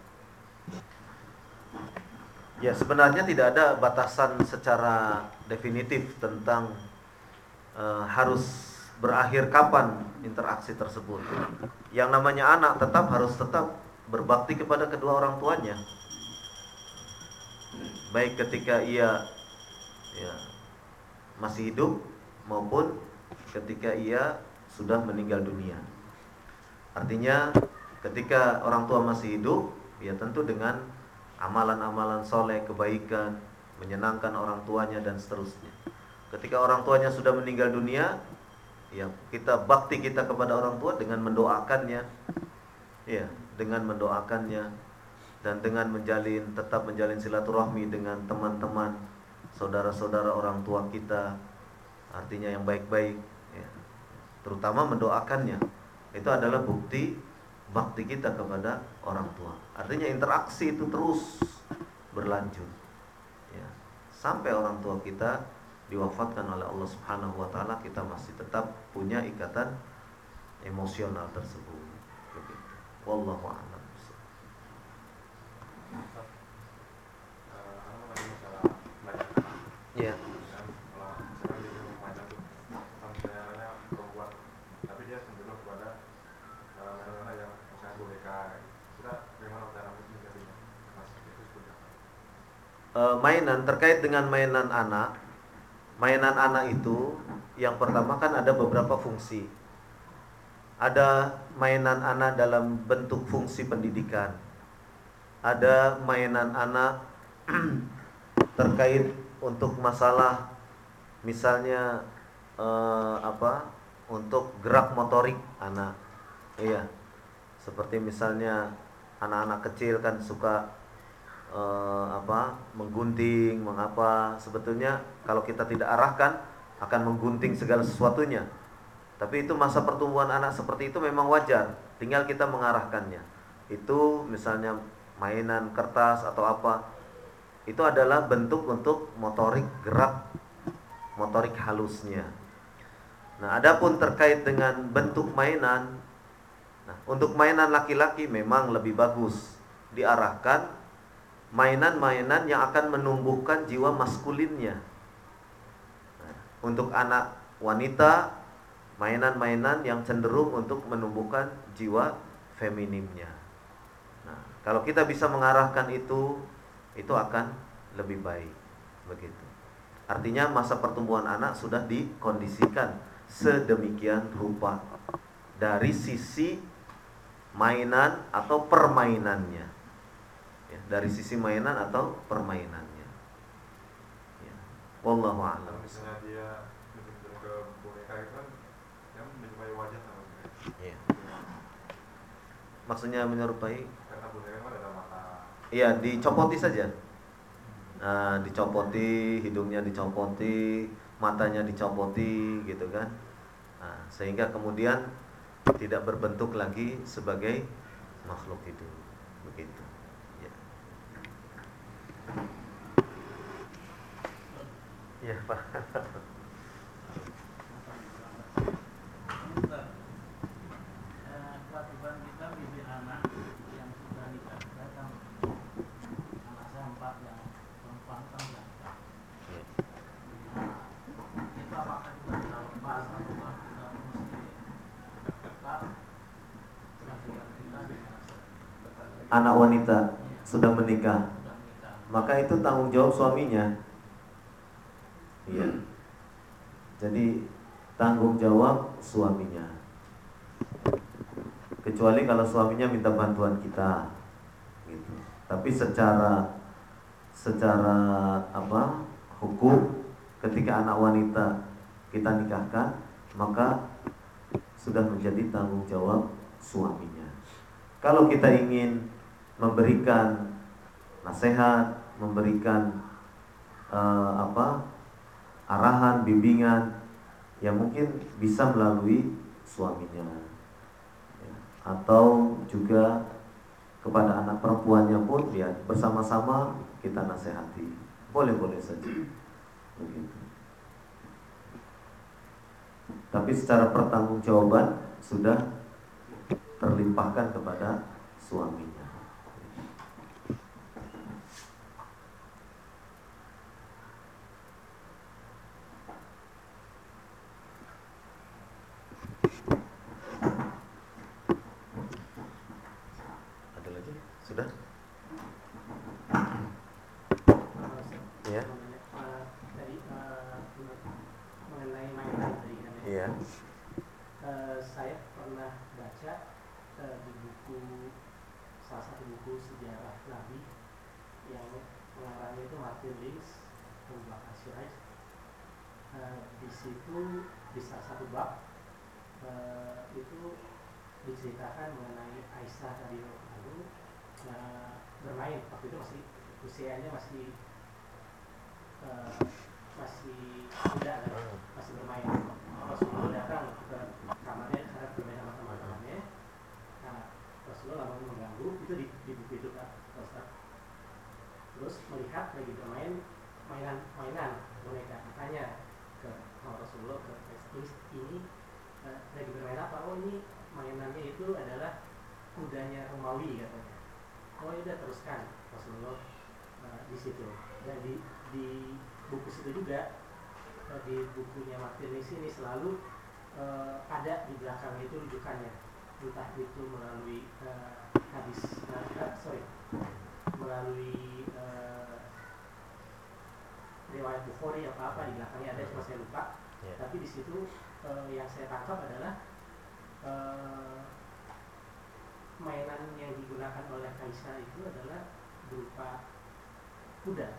Ya, sebenarnya tidak ada batasan secara definitif tentang uh, harus berakhir kapan interaksi tersebut. Yang namanya anak tetap harus tetap berbakti kepada kedua orang tuanya, baik ketika ia ya, masih hidup maupun ketika ia sudah meninggal dunia. Artinya ketika orang tua masih hidup, ya tentu dengan amalan-amalan soleh, kebaikan, menyenangkan orang tuanya dan seterusnya. Ketika orang tuanya sudah meninggal dunia, ya kita bakti kita kepada orang tua dengan mendoakannya, ya dengan mendoakannya dan dengan menjalin tetap menjalin silaturahmi dengan teman-teman, saudara-saudara orang tua kita, artinya yang baik-baik, ya. Terutama mendoakannya, itu adalah bukti bakti kita kepada orang tua. Artinya interaksi itu terus berlanjut, ya, sampai orang tua kita diwafatkan oleh Allah Subhanahu wa taala, kita masih tetap punya ikatan emosional tersebut. Begitu. Wallahu a'lam. Ya. Mainan, terkait dengan mainan anak, mainan anak itu yang pertama kan ada beberapa fungsi. Ada mainan anak dalam bentuk fungsi pendidikan. Ada mainan anak terkait untuk masalah misalnya eh, apa? Untuk gerak motorik anak. Iya. Seperti misalnya anak-anak kecil kan suka Uh, apa menggunting, mengapa, sebetulnya kalau kita tidak arahkan akan menggunting segala sesuatunya. Tapi itu masa pertumbuhan anak seperti itu memang wajar, tinggal kita mengarahkannya. Itu misalnya mainan kertas atau apa, itu adalah bentuk untuk motorik gerak, motorik halusnya. Nah, adapun terkait dengan bentuk mainan, nah, untuk mainan laki-laki memang lebih bagus diarahkan mainan-mainan yang akan menumbuhkan jiwa maskulinnya. Nah, untuk anak wanita, mainan-mainan yang cenderung untuk menumbuhkan jiwa feminimnya. Nah, kalau kita bisa mengarahkan itu, itu akan lebih baik. Begitu. Artinya masa pertumbuhan anak sudah dikondisikan sedemikian rupa dari sisi mainan atau permainannya. Ya, dari sisi mainan atau permainannya. Ya. Wallahu a'lam. Misalnya dia betul-betul ke boneka itu kan yang menyerupai wajah sama dia. Iya. Maksudnya menyerupai? Karena boneka kan ada mata. Iya, dicopoti saja. Nah, dicopoti, hidungnya dicopoti, matanya dicopoti, gitu kan. Nah, sehingga kemudian tidak berbentuk lagi sebagai makhluk hidup. Begitu. Ya, Pak. Kewajiban kita mendidik anak yang sudah nikah, datang anak saya empat yang perempuan kan sudah nikah. Itu apakah juga kita lepas atau kita mesti tetap kewajiban kita dengan anak wanita sudah menikah, maka itu tanggung jawab suaminya. Iya. Jadi tanggung jawab suaminya. Kecuali kalau suaminya minta bantuan kita, gitu. Tapi secara secara apa hukum, ketika anak wanita kita nikahkan, maka sudah menjadi tanggung jawab suaminya. Kalau kita ingin memberikan nasihat, memberikan uh, apa arahan, bimbingan, ya mungkin bisa melalui suaminya, ya. Atau juga kepada anak perempuannya pun, ya bersama-sama kita nasihati, boleh-boleh saja, begitu. tapi secara pertanggungjawaban sudah terlimpahkan kepada suaminya. Ada lagi? Sudah? Ya. Tadi mengenai mainan tadi kan ya. Iya. Eh, saya pernah baca eh, di buku, salah satu buku sejarah Nabi yang pengarangnya itu Martin Lins, Abu Bakar Shirazi. Eh, di situ di salah satu bab eh, itu diceritakan mengenai Aisyah radhiyallahu anha bermain waktu itu masih usianya masih uh, masih muda kan, masih bermain. Rasulullah datang ke kamarnya karena bermain sama teman-temannya. Nah, Rasulullah lalu mengganggu, itu di, di buku itu kan, Ustaz. Terus melihat lagi bermain mainan-mainan boneka, ditanya ke Rasulullah, ke ini, ini uh, lagi bermain apa? Oh, ini mainannya itu adalah kudanya Romawi katanya. Oh, ya udah teruskan Rasulullah uh, di situ. Dan di, di buku situ juga, uh, di bukunya Martin Lins ini selalu uh, ada di belakang itu rujukannya, entah itu melalui uh, hadis, uh, sorry, melalui uh, riwayat Bukhari apa apa di belakangnya ada, cuma saya lupa. Yeah. Tapi di situ uh, yang saya tangkap adalah uh, mainan yang digunakan oleh Aisyah itu adalah berupa kuda.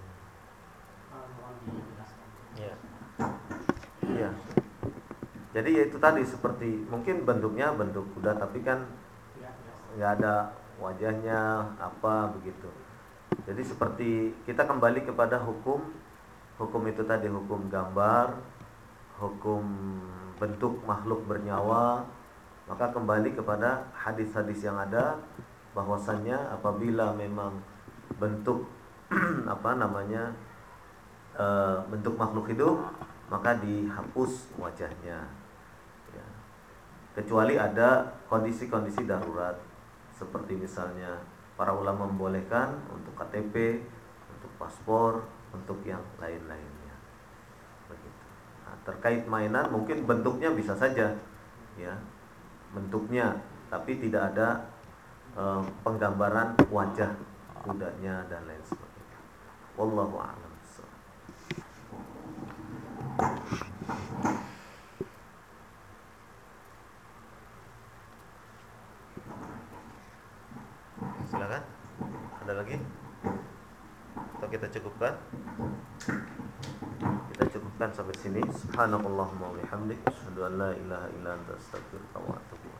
Uh, mohon dijelaskan. Iya. Iya. Jadi ya itu tadi, seperti mungkin bentuknya bentuk kuda tapi kan nggak ada wajahnya apa begitu. Jadi seperti kita kembali kepada hukum hukum itu tadi, hukum gambar, hukum bentuk makhluk bernyawa. Maka kembali kepada hadis-hadis yang ada, bahwasannya apabila memang bentuk apa namanya e, bentuk makhluk hidup, maka dihapus wajahnya ya. Kecuali ada kondisi-kondisi darurat, seperti misalnya para ulama membolehkan untuk K T P, untuk paspor, untuk yang lain-lainnya begitu. Nah, terkait mainan mungkin bentuknya bisa saja ya, bentuknya, tapi tidak ada e, penggambaran wajah kudanya dan lain sebagainya. Wallahu a'lam. Silakan. Ada lagi? Atau kita cukupkan? Kita cukupkan sampai sini. Subhanallahumma wa bihamdik, asyhadu an la ilaha illa anta, astaghfiruka wa atubu ilaik.